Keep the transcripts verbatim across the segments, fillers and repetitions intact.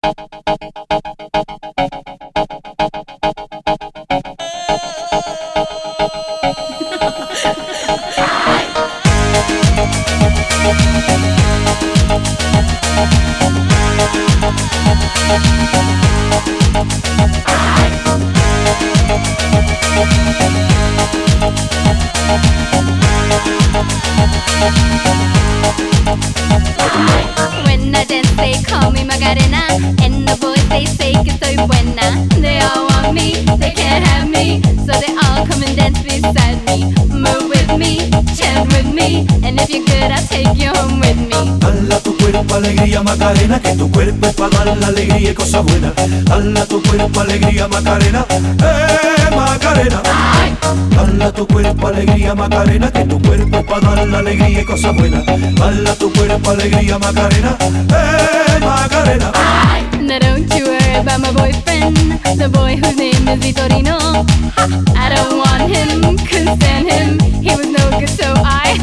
When I dance they call me Macarena, and the boys they say que soy buena. They all want me, they can't have me, so they all come and dance beside me. Move with me, chant with me, and if you're good I'll take you home with me. Dala tu cuerpo alegría Macarena, que tu cuerpo es para dar la alegría y cosas buenas. Dala tu cuerpo alegría Macarena, eh Macarena. Dala tu cuerpo alegría Macarena, que tu cuerpo es para dar la alegría y cosas buenas. Dala tu cuerpo alegría Macarena, eh Macarena. Now don't you worry about my boyfriend, the boy whose name is Vitorino. I don't want him, couldn't stand him, he was no good so I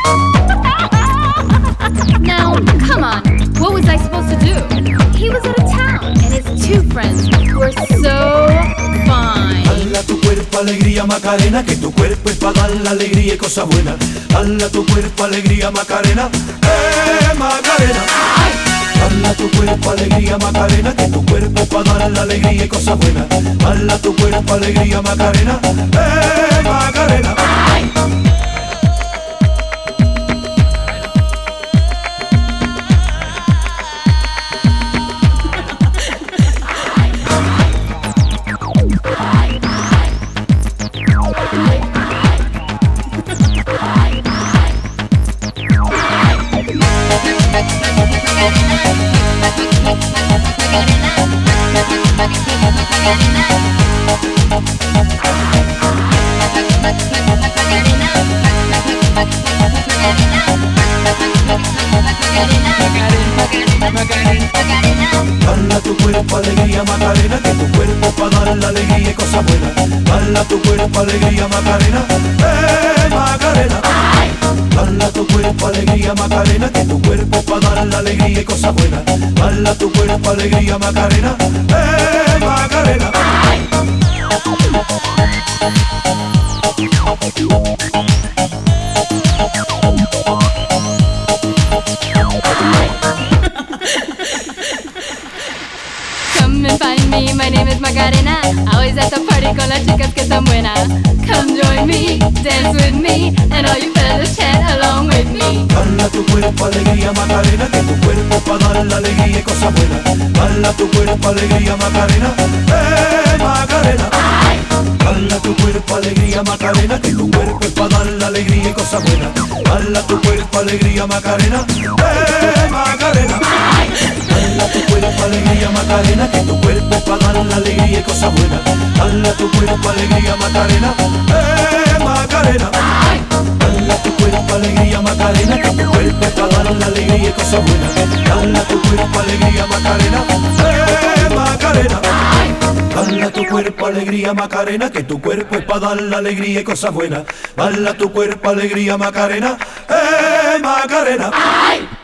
Now, come on, what was I supposed to do? He was out of town, and his two friends were so fine. Dala tu cuerpo alegría Macarena, que tu cuerpo es para dar la alegría y cosas buenas. Dala tu cuerpo alegría Macarena, eh Macarena. Dala tu cuerpo alegría Macarena, que tu cuerpo es para dar la alegría y cosas buenas. Dala tu cuerpo alegría Macarena, eh Macarena. Dala tu cuerpo alegría Macarena, que tu cuerpo es para dar la alegría y cosas buenas. Dala tu cuerpo alegría Macarena, eh Macarena. Dala tu cuerpo alegría Macarena, que tu cuerpo es para dar la alegría y cosas buenas. Dala tu cuerpo alegría Macarena, eh Macarena. Come and find me, my name is Macarena. Always at the party con las chicas que están buenas. Come join me, dance with me, and all you fellas chant along with me. Dala tu cuerpo alegría Macarena, que tu cuerpo es para dar la alegría y cosas buenas. Dala tu cuerpo alegría Macarena, eh Macarena. Dala tu cuerpo alegría Macarena, que tu cuerpo es para dar la alegría y cosas buenas. Dala tu cuerpo alegría Macarena, eh Macarena. Dala tu cuerpo alegría Macarena, que tu cuerpo es para dar la alegría y cosas buenas. Dala tu cuerpo alegría Macarena, eh Macarena. Dala tu cuerpo alegría Macarena, que tu cuerpo es para dar la alegría y cosas buenas. Dala tu cuerpo alegría Macarena, eh Macarena. Dala tu cuerpo alegría Macarena, que tu cuerpo es para dar la alegría y cosas buenas. Dala tu cuerpo alegría Macarena, eh Macarena.